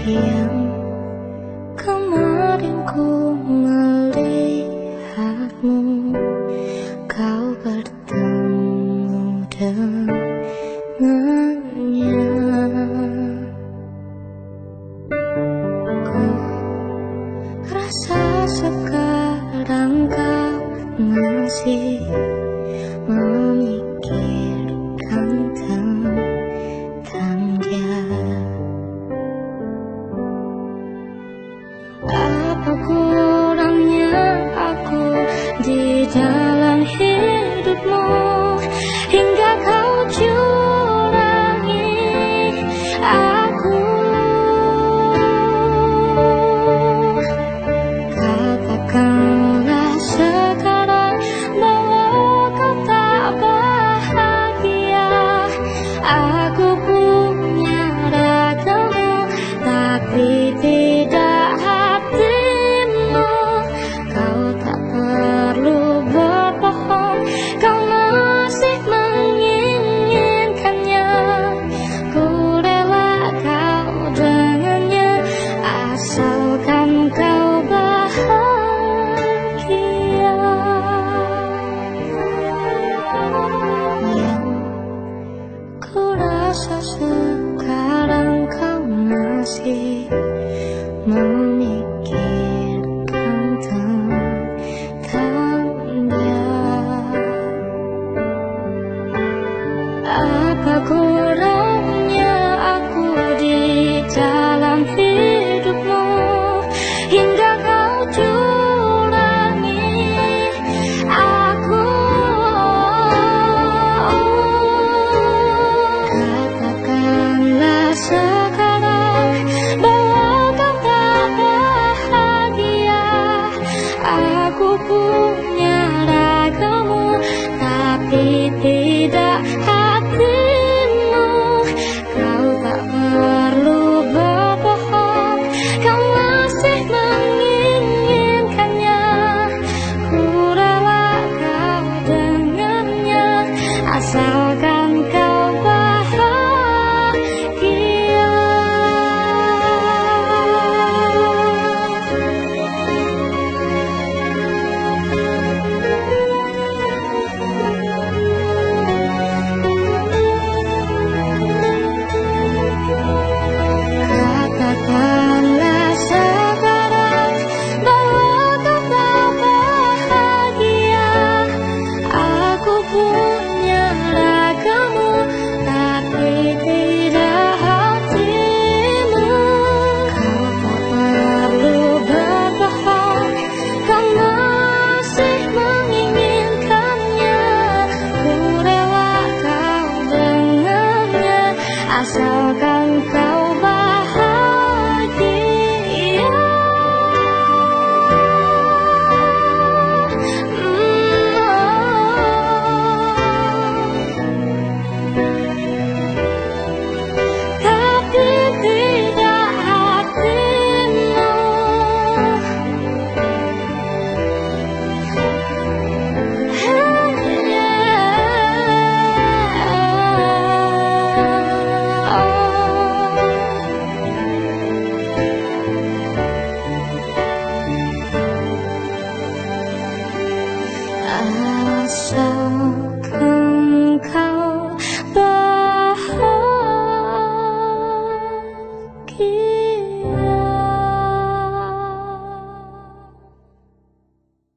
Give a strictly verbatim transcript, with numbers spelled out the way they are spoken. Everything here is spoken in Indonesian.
Yang kemarin ku melihatmu, kau bertemu dengannya. Ku rasa sekarang kau masih memikirkan tentang dia. Apa kurangnya aku di dalam hidupmu hingga kau curangi aku? Katakanlah sekarang bahwa kau tak bahagia. Aku punya ragamu tapi tidak sekarang kau masih memikirkan tentang dia. Apa kurangnya aku di dalam hidupmu hingga kau curangi aku? Sekarang bahwa kau tak bahagia. Aku punya ragamu tapi tidak hatimu. Kau tak perlu berbohong, kau masih menginginkannya. Ku rela kau dengannya asalkan kau bahagia. Asalkan kau bahagia. Tapi tidak hatimu. Asalkan kau bahagia.